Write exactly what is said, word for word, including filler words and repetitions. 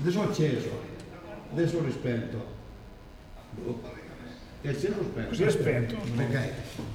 Adesso ho acceso, adesso ho rispento. È acceso o spento? Così è spento. Ok.